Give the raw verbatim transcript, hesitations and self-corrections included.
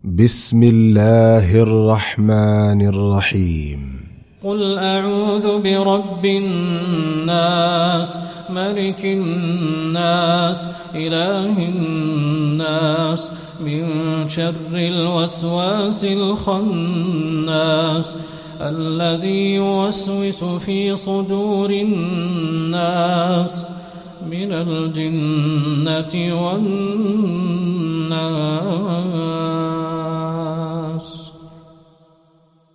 بسم الله الرحمن الرحيم قل أعوذ برب الناس ملك الناس إله الناس من شر الوسواس الخناس الذي يوسوس في صدور الناس من الجنة والناس.